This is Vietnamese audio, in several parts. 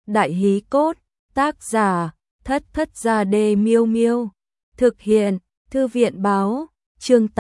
Đại hí cốt, tác giả, Thất Thất Gia Đê Miêu Miêu. Thực hiện, Thư viện báo, chương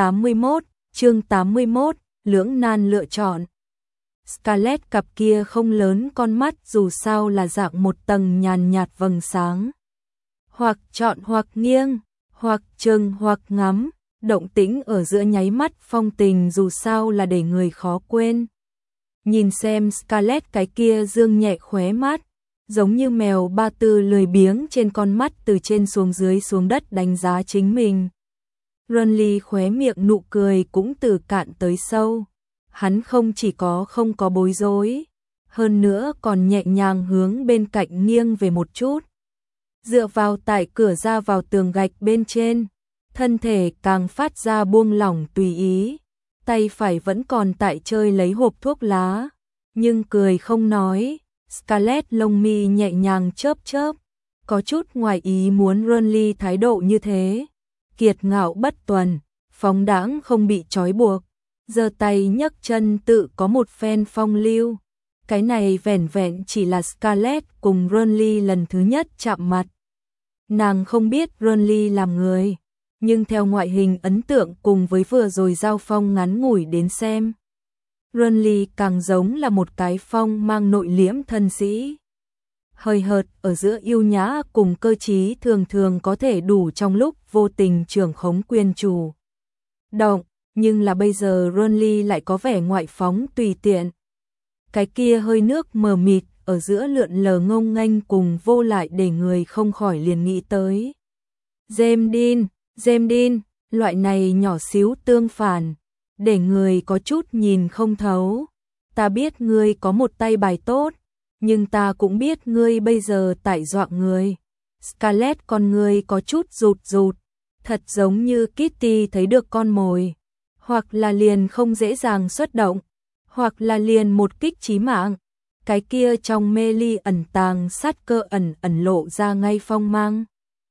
81, lưỡng nan lựa chọn. Scarlett cặp kia không lớn con mắt dù sao là dạng một tầng nhàn nhạt vầng sáng. Hoặc chọn hoặc nghiêng, hoặc chừng hoặc ngắm, động tĩnh ở giữa nháy mắt phong tình dù sao là để người khó quên. Nhìn xem Scarlett cái kia dương nhẹ khóe mắt, giống như mèo ba tư lười biếng trên con mắt từ trên xuống dưới xuống đất đánh giá chính mình. Renly khóe miệng nụ cười cũng từ cạn tới sâu. Hắn không chỉ không có bối rối, hơn nữa còn nhẹ nhàng hướng bên cạnh nghiêng về một chút. Dựa vào tại cửa ra vào tường gạch bên trên, thân thể càng phát ra buông lỏng tùy ý, tay phải vẫn còn tại chơi lấy hộp thuốc lá, nhưng cười không nói. Scarlett lông mi nhẹ nhàng chớp chớp, có chút ngoài ý muốn Renly thái độ như thế, kiệt ngạo bất tuần, phóng đãng không bị trói buộc, giơ tay nhấc chân tự có một phen phong lưu. Cái này vẻn vẹn chỉ là Scarlett cùng Renly lần thứ nhất chạm mặt. Nàng không biết Renly làm người, nhưng theo ngoại hình ấn tượng cùng với vừa rồi giao phong ngắn ngủi đến xem, Renly càng giống là một cái phong mang nội liễm thân sĩ. Hơi hợt ở giữa yêu nhã cùng cơ trí thường thường có thể đủ trong lúc vô tình trưởng khống quyền chủ động, nhưng là bây giờ Renly lại có vẻ ngoại phóng tùy tiện. Cái kia hơi nước mờ mịt ở giữa lượn lờ ngông nghênh cùng vô lại để người không khỏi liền nghĩ tới James Dean, loại này nhỏ xíu tương phản, để người có chút nhìn không thấu. Ta biết ngươi có một tay bài tốt, nhưng ta cũng biết ngươi bây giờ tại dọa người. Scarlett con ngươi có chút rụt, thật giống như Kitty thấy được con mồi, hoặc là liền không dễ dàng xuất động, hoặc là liền một kích chí mạng. Cái kia trong mê ly ẩn tàng sát cơ ẩn lộ ra ngay phong mang.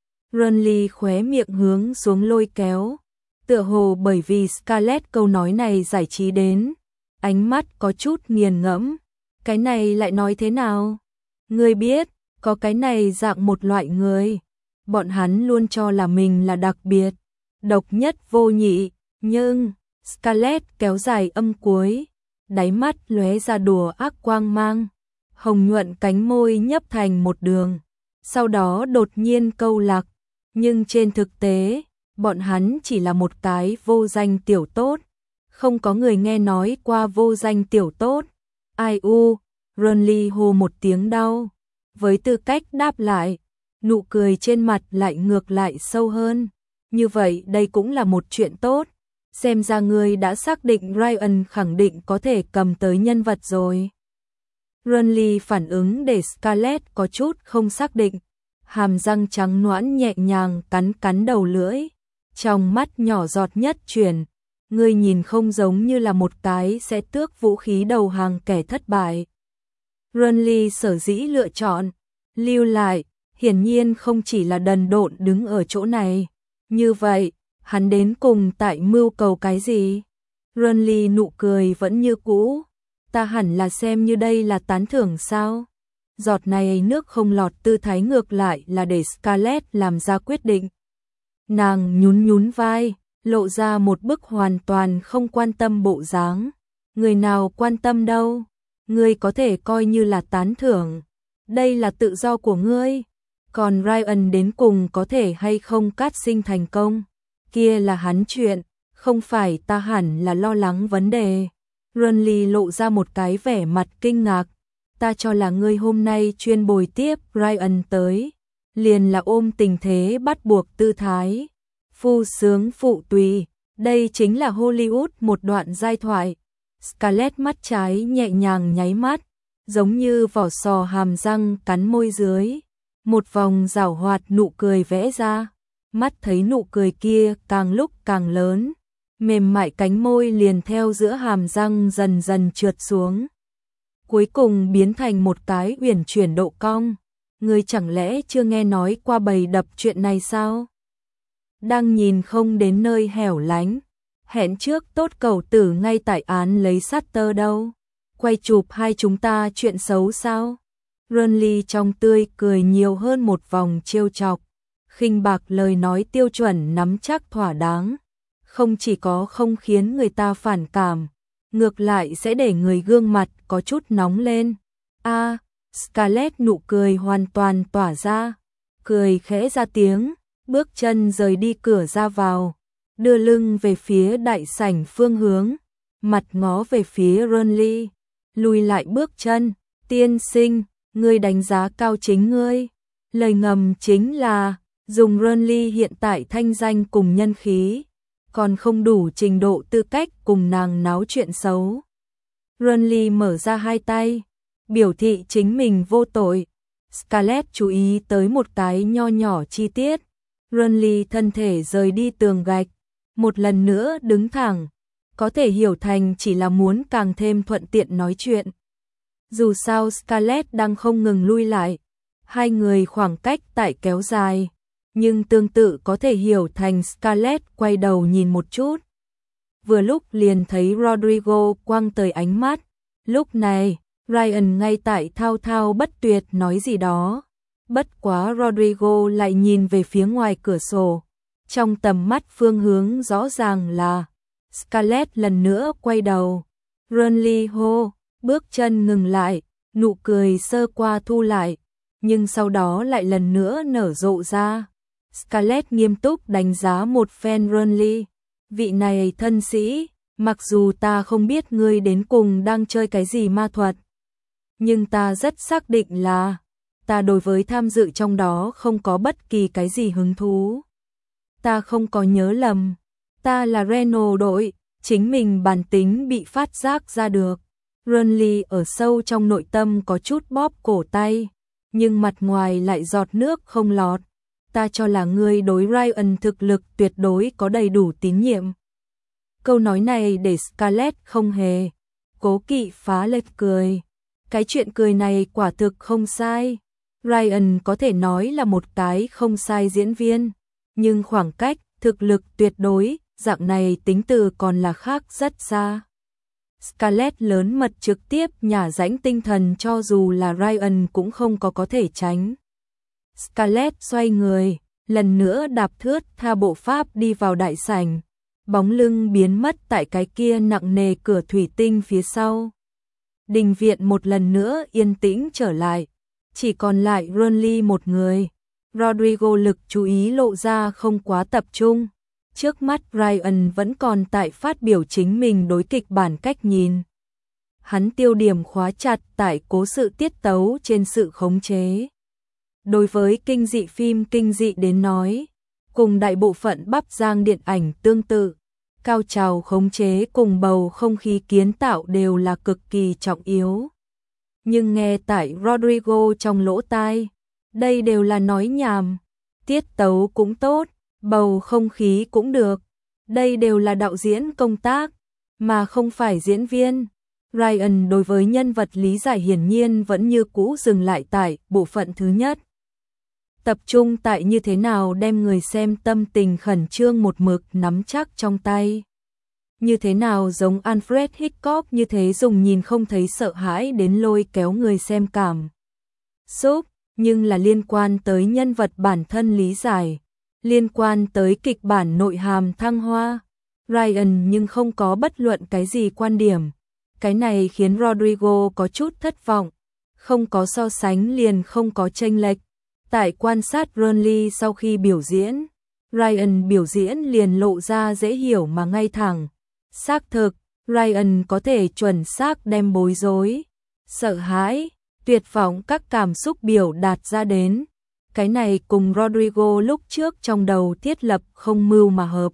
Renly khóe miệng hướng xuống lôi kéo, tựa hồ bởi vì Scarlett câu nói này giải trí đến, ánh mắt có chút nghiền ngẫm. Cái này lại nói thế nào? Ngươi biết, có cái này dạng một loại người, bọn hắn luôn cho là mình là đặc biệt, độc nhất vô nhị, nhưng Scarlett kéo dài âm cuối, đáy mắt lóe ra đùa ác quang mang, hồng nhuận cánh môi nhấp thành một đường, sau đó đột nhiên câu lạc, nhưng trên thực tế, bọn hắn chỉ là một cái vô danh tiểu tốt, không có người nghe nói qua vô danh tiểu tốt. Ai u, Renly hô một tiếng đau, với tư cách đáp lại, nụ cười trên mặt lại ngược lại sâu hơn. Như vậy đây cũng là một chuyện tốt, xem ra ngươi đã xác định Ryan khẳng định có thể cầm tới nhân vật rồi. Renly phản ứng để Scarlett có chút không xác định, hàm răng trắng nõn nhẹ nhàng cắn đầu lưỡi, trong mắt nhỏ giọt nhất chuyển, ngươi nhìn không giống như là một cái sẽ tước vũ khí đầu hàng kẻ thất bại. Renly sở dĩ lựa chọn lưu lại, hiển nhiên không chỉ là đần độn đứng ở chỗ này. Như vậy, hắn đến cùng tại mưu cầu cái gì? Renly nụ cười vẫn như cũ, ta hẳn là xem như đây là tán thưởng sao? Giọt này nước không lọt tư thái ngược lại là để Scarlett làm ra quyết định. Nàng nhún vai, lộ ra một bức hoàn toàn không quan tâm bộ dáng. Người nào quan tâm đâu, ngươi có thể coi như là tán thưởng, đây là tự do của ngươi. Còn Ryan đến cùng có thể hay không cát sinh thành công, kia là hắn chuyện, không phải ta hẳn là lo lắng vấn đề. Renly lộ ra một cái vẻ mặt kinh ngạc, ta cho là ngươi hôm nay chuyên bồi tiếp Ryan tới, liền là ôm tình thế bắt buộc tư thái. Phu sướng phụ tùy, đây chính là Hollywood một đoạn giai thoại. Scarlett mắt trái nhẹ nhàng nháy mắt, giống như vỏ sò hàm răng cắn môi dưới. Một vòng giảo hoạt nụ cười vẽ ra, mắt thấy nụ cười kia càng lúc càng lớn, mềm mại cánh môi liền theo giữa hàm răng dần dần trượt xuống. Cuối cùng biến thành một cái uyển chuyển độ cong. Ngươi chẳng lẽ chưa nghe nói qua bầy đập chuyện này sao? Đang nhìn không đến nơi hẻo lánh, hẹn trước tốt cầu tử ngay tại án lấy sát tơ đâu. Quay chụp hai chúng ta chuyện xấu sao? Renly trong tươi cười nhiều hơn một vòng trêu chọc, khinh bạc lời nói tiêu chuẩn nắm chắc thỏa đáng, không chỉ có không khiến người ta phản cảm, ngược lại sẽ để người gương mặt có chút nóng lên. Scarlett nụ cười hoàn toàn tỏa ra, cười khẽ ra tiếng, bước chân rời đi cửa ra vào, đưa lưng về phía đại sảnh phương hướng, mặt ngó về phía Renly, lùi lại bước chân, tiên sinh, ngươi đánh giá cao chính ngươi. Lời ngầm chính là, dùng Renly hiện tại thanh danh cùng nhân khí, còn không đủ trình độ tư cách cùng nàng náo chuyện xấu. Renly mở ra hai tay, biểu thị chính mình vô tội. Scarlett chú ý tới một cái nho nhỏ chi tiết. Renly thân thể rời đi tường gạch, một lần nữa đứng thẳng, có thể hiểu thành chỉ là muốn càng thêm thuận tiện nói chuyện. Dù sao Scarlett đang không ngừng lui lại, hai người khoảng cách tại kéo dài, nhưng tương tự có thể hiểu thành Scarlett quay đầu nhìn một chút. Vừa lúc liền thấy Rodrigo quăng tới ánh mắt, lúc này Ryan ngay tại thao thao bất tuyệt nói gì đó. Bất quá Rodrigo lại nhìn về phía ngoài cửa sổ, trong tầm mắt phương hướng rõ ràng là Scarlett lần nữa quay đầu. Renly hô, bước chân ngừng lại, nụ cười sơ qua thu lại, nhưng sau đó lại lần nữa nở rộ ra. Scarlett nghiêm túc đánh giá một phen Renly. Vị này thân sĩ, mặc dù ta không biết ngươi đến cùng đang chơi cái gì ma thuật, nhưng ta rất xác định là ta đối với tham dự trong đó không có bất kỳ cái gì hứng thú. Ta không có nhớ lầm, ta là Reno đội, chính mình bản tính bị phát giác ra được. Renly ở sâu trong nội tâm có chút bóp cổ tay, nhưng mặt ngoài lại giọt nước không lọt. Ta cho là ngươi đối Ryan thực lực tuyệt đối có đầy đủ tín nhiệm. Câu nói này để Scarlett không hề cố kỵ phá lên cười. Cái chuyện cười này quả thực không sai. Ryan có thể nói là một cái không sai diễn viên, nhưng khoảng cách, thực lực tuyệt đối, dạng này tính từ còn là khác rất xa. Scarlett lớn mật trực tiếp nhả rãnh tinh thần cho dù là Ryan cũng không có thể tránh. Scarlett xoay người, lần nữa đạp thướt tha bộ pháp đi vào đại sảnh, bóng lưng biến mất tại cái kia nặng nề cửa thủy tinh phía sau. Đình viện một lần nữa yên tĩnh trở lại, chỉ còn lại Renly một người. Rodrigo lực chú ý lộ ra không quá tập trung. Trước mắt Ryan vẫn còn tại phát biểu chính mình đối kịch bản cách nhìn. Hắn tiêu điểm khóa chặt tại cố sự tiết tấu trên sự khống chế. Đối với kinh dị phim kinh dị đến nói, cùng đại bộ phận bắp giang điện ảnh tương tự, cao trào khống chế cùng bầu không khí kiến tạo đều là cực kỳ trọng yếu. Nhưng nghe tại Rodrigo trong lỗ tai, đây đều là nói nhảm, tiết tấu cũng tốt, bầu không khí cũng được, đây đều là đạo diễn công tác, mà không phải diễn viên. Ryan đối với nhân vật lý giải hiển nhiên vẫn như cũ dừng lại tại bộ phận thứ nhất. Tập trung tại như thế nào đem người xem tâm tình khẩn trương một mực nắm chắc trong tay. Như thế nào giống Alfred Hitchcock như thế dùng nhìn không thấy sợ hãi đến lôi kéo người xem cảm xúc, nhưng là liên quan tới nhân vật bản thân lý giải, liên quan tới kịch bản nội hàm thăng hoa. Ryan nhưng không có bất luận cái gì quan điểm. Cái này khiến Rodrigo có chút thất vọng. Không có so sánh liền không có chênh lệch. Tại quan sát Renly sau khi biểu diễn, Ryan biểu diễn liền lộ ra dễ hiểu mà ngay thẳng. Xác thực, Ryan có thể chuẩn xác đem bối rối, sợ hãi, tuyệt vọng các cảm xúc biểu đạt ra đến. Cái này cùng Rodrigo lúc trước trong đầu thiết lập không mưu mà hợp.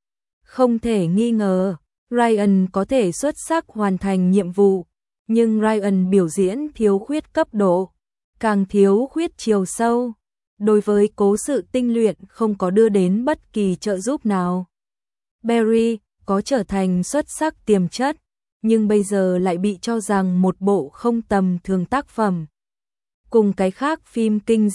Không thể nghi ngờ, Ryan có thể xuất sắc hoàn thành nhiệm vụ, nhưng Ryan biểu diễn thiếu khuyết cấp độ, càng thiếu khuyết chiều sâu. Đối với cố sự tinh luyện không có đưa đến bất kỳ trợ giúp nào. Barry có trở thành xuất sắc tiềm chất, nhưng bây giờ lại bị cho rằng một bộ không tầm thường tác phẩm. Cùng cái khác phim kinh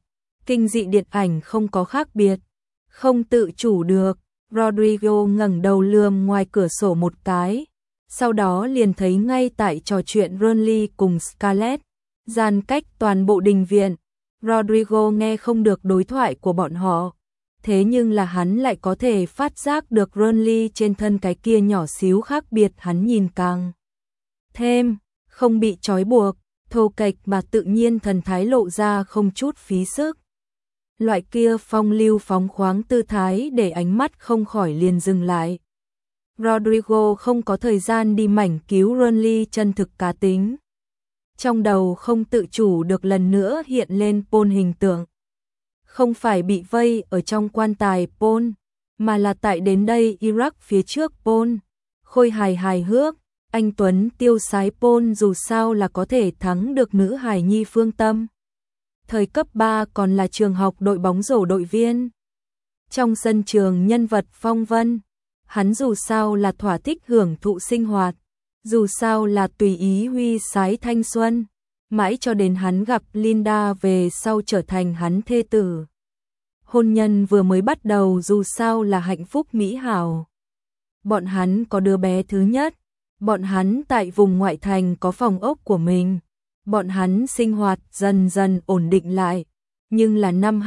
dị điện ảnh không có khác biệt, không tự chủ được. Rodrigo ngẩng đầu lườm ngoài cửa sổ một cái, sau đó liền thấy ngay tại trò chuyện Renly cùng Scarlett. Gian cách toàn bộ đình viện, Rodrigo nghe không được đối thoại của bọn họ. Thế nhưng là hắn lại có thể phát giác được Renly trên thân cái kia nhỏ xíu khác biệt, hắn nhìn càng thêm, không bị trói buộc, thô kệch mà tự nhiên, thần thái lộ ra không chút phí sức. Loại kia phong lưu phóng khoáng tư thái để ánh mắt không khỏi liền dừng lại. Rodrigo không có thời gian đi mảnh cứu Renly chân thực cá tính. Trong đầu không tự chủ được lần nữa hiện lên Paul hình tượng. Không phải bị vây ở trong quan tài Paul, mà là tại đến đây Iraq phía trước Paul. Khôi hài hài hước, anh Tuấn tiêu sái Paul dù sao là có thể thắng được nữ hài nhi phương Tâm. Thời cấp 3 còn là trường học đội bóng rổ đội viên. Trong sân trường nhân vật phong vân, hắn dù sao là thỏa thích hưởng thụ sinh hoạt, dù sao là tùy ý huy sái thanh xuân, mãi cho đến hắn gặp Linda về sau trở thành hắn thê tử. Hôn nhân vừa mới bắt đầu dù sao là hạnh phúc mỹ hảo. Bọn hắn có đứa bé thứ nhất, bọn hắn tại vùng ngoại thành có phòng ốc của mình, bọn hắn sinh hoạt dần dần ổn định lại. Nhưng là năm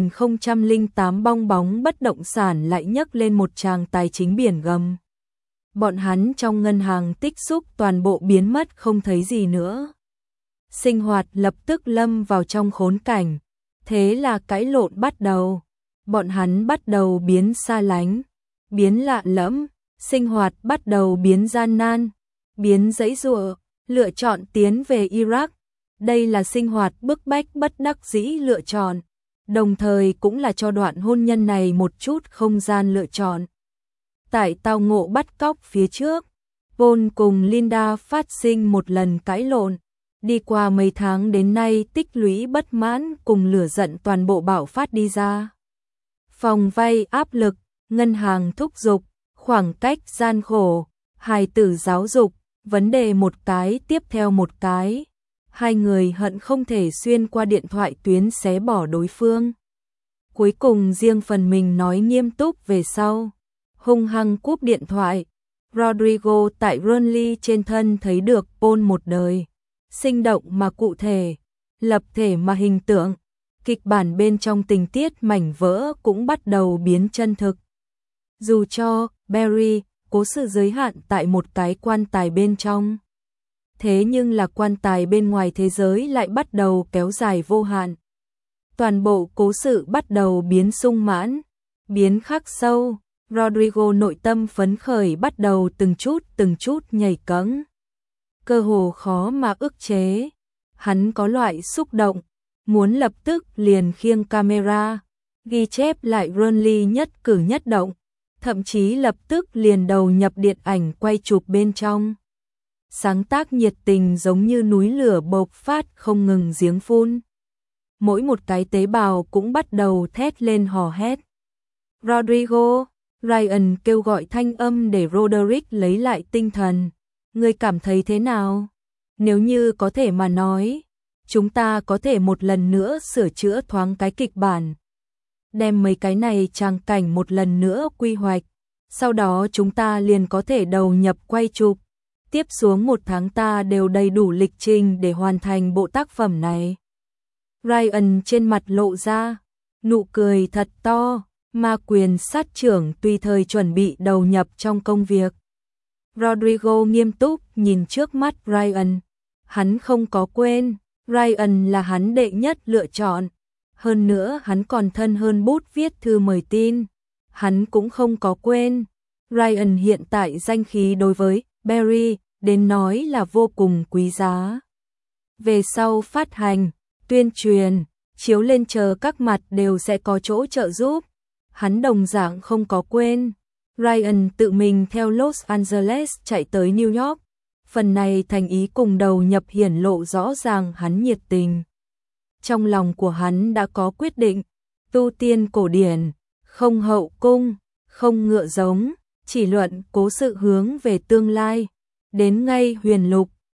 2008 bong bóng bất động sản lại nhấc lên một tràng tài chính biển gầm. Bọn hắn trong ngân hàng tích xúc toàn bộ biến mất không thấy gì nữa. Sinh hoạt lập tức lâm vào trong khốn cảnh. Thế là cãi lộn bắt đầu. Bọn hắn bắt đầu biến xa lánh, biến lạ lẫm, sinh hoạt bắt đầu biến gian nan, biến giãy giụa, lựa chọn tiến về Iraq. Đây là sinh hoạt bức bách bất đắc dĩ lựa chọn, đồng thời cũng là cho đoạn hôn nhân này một chút không gian lựa chọn. Tại tao ngộ bắt cóc phía trước, Paul cùng Linda phát sinh một lần cãi lộn. Đi qua mấy tháng đến nay tích lũy bất mãn cùng lửa giận toàn bộ bạo phát đi ra. Phòng vay áp lực, ngân hàng thúc giục, khoảng cách gian khổ, hài tử giáo dục, vấn đề một cái tiếp theo một cái. Hai người hận không thể xuyên qua điện thoại tuyến xé bỏ đối phương. Cuối cùng riêng phần mình nói nghiêm túc về sau. Hung hăng cúp điện thoại. Rodrigo tại Renly trên thân thấy được Paul một đời. Sinh động mà cụ thể, lập thể mà hình tượng. Kịch bản bên trong tình tiết mảnh vỡ cũng bắt đầu biến chân thực. Dù cho Barry cố sự giới hạn tại một cái quan tài bên trong. Thế nhưng là quan tài bên ngoài thế giới lại bắt đầu kéo dài vô hạn. Toàn bộ cố sự bắt đầu biến sung mãn, biến khắc sâu. Rodrigo nội tâm phấn khởi bắt đầu từng chút nhảy cẫng. Cơ hồ khó mà ức chế. Hắn có loại xúc động, muốn lập tức liền khiêng camera, ghi chép lại Renly nhất cử nhất động, thậm chí lập tức liền đầu nhập điện ảnh quay chụp bên trong. Sáng tác nhiệt tình giống như núi lửa bộc phát không ngừng giếng phun. Mỗi một cái tế bào cũng bắt đầu thét lên hò hét. Rodrigo, Ryan kêu gọi thanh âm để Roderick lấy lại tinh thần. Ngươi cảm thấy thế nào? Nếu như có thể mà nói, chúng ta có thể một lần nữa sửa chữa thoáng cái kịch bản. Đem mấy cái này tràng cảnh một lần nữa quy hoạch. Sau đó chúng ta liền có thể đầu nhập quay chụp. Tiếp xuống một tháng ta đều đầy đủ lịch trình để hoàn thành bộ tác phẩm này. Ryan trên mặt lộ ra nụ cười thật to, ma quyền sát trưởng tùy thời chuẩn bị đầu nhập trong công việc. Rodrigo nghiêm túc nhìn trước mắt Ryan. Hắn không có quên, Ryan là hắn đệ nhất lựa chọn. Hơn nữa hắn còn thân hơn bút viết thư mời tin. Hắn cũng không có quên, Ryan hiện tại danh khí đối với Barry đến nói là vô cùng quý giá. Về sau phát hành, tuyên truyền, chiếu lên chờ các mặt đều sẽ có chỗ trợ giúp. Hắn đồng dạng không có quên, Ryan tự mình theo Los Angeles chạy tới New York. Phần này thành ý cùng đầu nhập hiển lộ rõ ràng hắn nhiệt tình. Trong lòng của hắn đã có quyết định, tu tiên cổ điển, không hậu cung, không ngựa giống, chỉ luận cố sự hướng về tương lai. Đến ngay huyền lục,